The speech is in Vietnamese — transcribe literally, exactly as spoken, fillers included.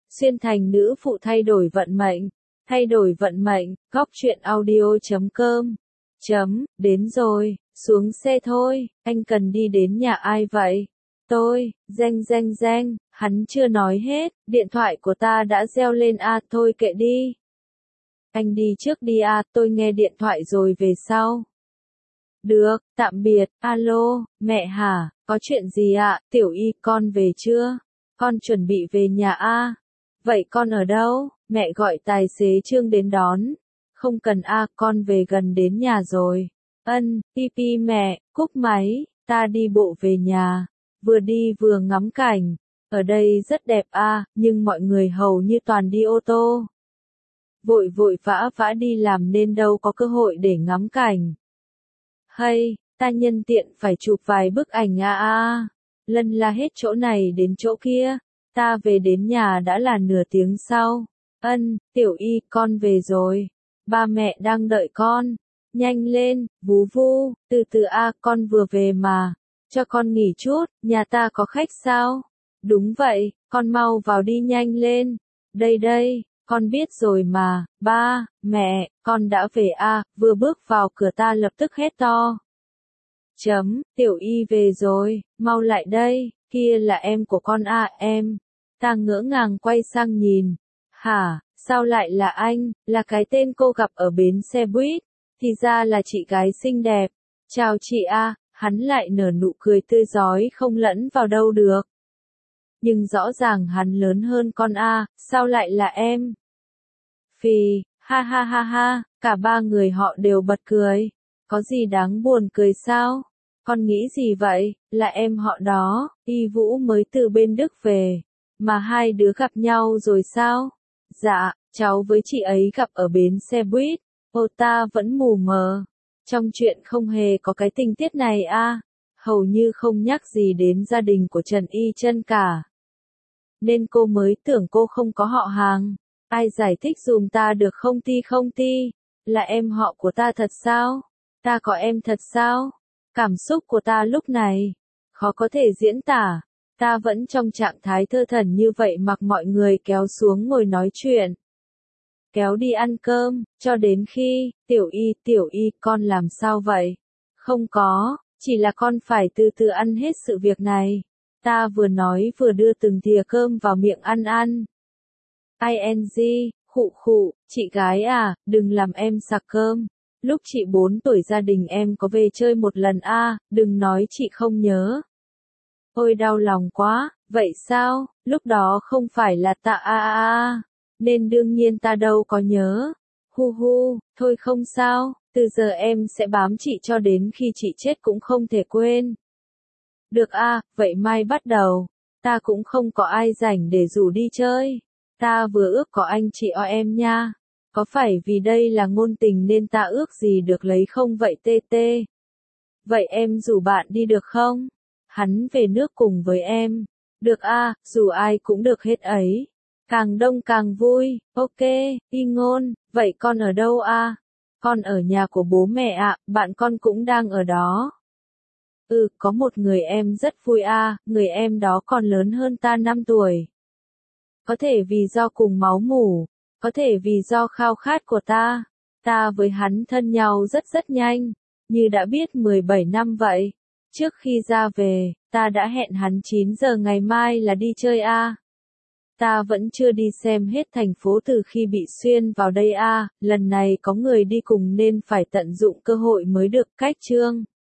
Xuyên thành nữ phụ thay đổi vận mệnh. Thay đổi vận mệnh, góc truyện audio chấm com. Chấm, đến rồi, xuống xe thôi, anh cần đi đến nhà ai vậy? Tôi, danh danh danh, hắn chưa nói hết, điện thoại của ta đã reo lên à, thôi kệ đi. Anh đi trước đi à, tôi nghe điện thoại rồi về sau. Được, tạm biệt, alo, mẹ hả, có chuyện gì ạ, Tiểu Y, con về chưa? Con chuẩn bị về nhà à? Vậy con ở đâu? Mẹ gọi tài xế Trương đến đón. Không cần a, à, con về gần đến nhà rồi. Ân, pi pi mẹ, cúp máy, ta đi bộ về nhà. Vừa đi vừa ngắm cảnh. Ở đây rất đẹp a, à, nhưng mọi người hầu như toàn đi ô tô. Vội vội vã vã đi làm nên đâu có cơ hội để ngắm cảnh. Hay, ta nhân tiện phải chụp vài bức ảnh a a. Lân la hết chỗ này đến chỗ kia. Ta về đến nhà đã là nửa tiếng sau. Ân, Tiểu Y, con về rồi. Ba mẹ đang đợi con. Nhanh lên, vú vu, từ từ a, con vừa về mà. Cho con nghỉ chút, nhà ta có khách sao? Đúng vậy, con mau vào đi nhanh lên. Đây đây, con biết rồi mà, ba, mẹ, con đã về a, vừa bước vào cửa ta lập tức hét to. Chấm, Tiểu Y về rồi, mau lại đây, kia là em của con a, em. Ta ngỡ ngàng quay sang nhìn. Hả, sao lại là anh, là cái tên cô gặp ở bến xe buýt, thì ra là chị gái xinh đẹp. Chào chị a, hắn lại nở nụ cười tươi rói không lẫn vào đâu được. Nhưng rõ ràng hắn lớn hơn con a, sao lại là em? Phì, ha ha ha ha, cả ba người họ đều bật cười. Có gì đáng buồn cười sao? Con nghĩ gì vậy, là em họ đó, Y Vũ mới từ bên Đức về. Mà hai đứa gặp nhau rồi sao? Dạ, cháu với chị ấy gặp ở bến xe buýt. Ô, ta vẫn mù mờ. Trong chuyện không hề có cái tình tiết này a, à. Hầu như không nhắc gì đến gia đình của Trần Y Chân cả. Nên cô mới tưởng cô không có họ hàng. Ai giải thích dùm ta được không ti không ti? Là em họ của ta thật sao? Ta có em thật sao? Cảm xúc của ta lúc này khó có thể diễn tả. Ta vẫn trong trạng thái thơ thẩn như vậy mặc mọi người kéo xuống ngồi nói chuyện. Kéo đi ăn cơm, cho đến khi, Tiểu Y, Tiểu Y, con làm sao vậy? Không có, chỉ là con phải từ từ ăn hết sự việc này. Ta vừa nói vừa đưa từng thìa cơm vào miệng ăn ăn. ing, khụ khụ, chị gái à, đừng làm em sặc cơm. Lúc chị bốn tuổi gia đình em có về chơi một lần a, à, đừng nói chị không nhớ. Ôi đau lòng quá, vậy sao, lúc đó không phải là ta a a a, nên đương nhiên ta đâu có nhớ. Hu hu, thôi không sao, từ giờ em sẽ bám chị cho đến khi chị chết cũng không thể quên. Được a, à, vậy mai bắt đầu, ta cũng không có ai rảnh để rủ đi chơi. Ta vừa ước có anh chị o em nha. Có phải vì đây là ngôn tình nên ta ước gì được lấy không vậy tê tê? Vậy em rủ bạn đi được không? Hắn về nước cùng với em. Được a, à, dù ai cũng được hết ấy. Càng đông càng vui, ok, Y Ngôn, vậy con ở đâu a? À? Con ở nhà của bố mẹ ạ, à, bạn con cũng đang ở đó. Ừ, có một người em rất vui a, à, người em đó còn lớn hơn ta năm tuổi. Có thể vì do cùng máu mủ, có thể vì do khao khát của ta. Ta với hắn thân nhau rất rất nhanh, như đã biết mười bảy năm vậy. Trước khi ra về, ta đã hẹn hắn chín giờ ngày mai là đi chơi a. À. Ta vẫn chưa đi xem hết thành phố từ khi bị xuyên vào đây a, à. Lần này có người đi cùng nên phải tận dụng cơ hội mới được. Cách chương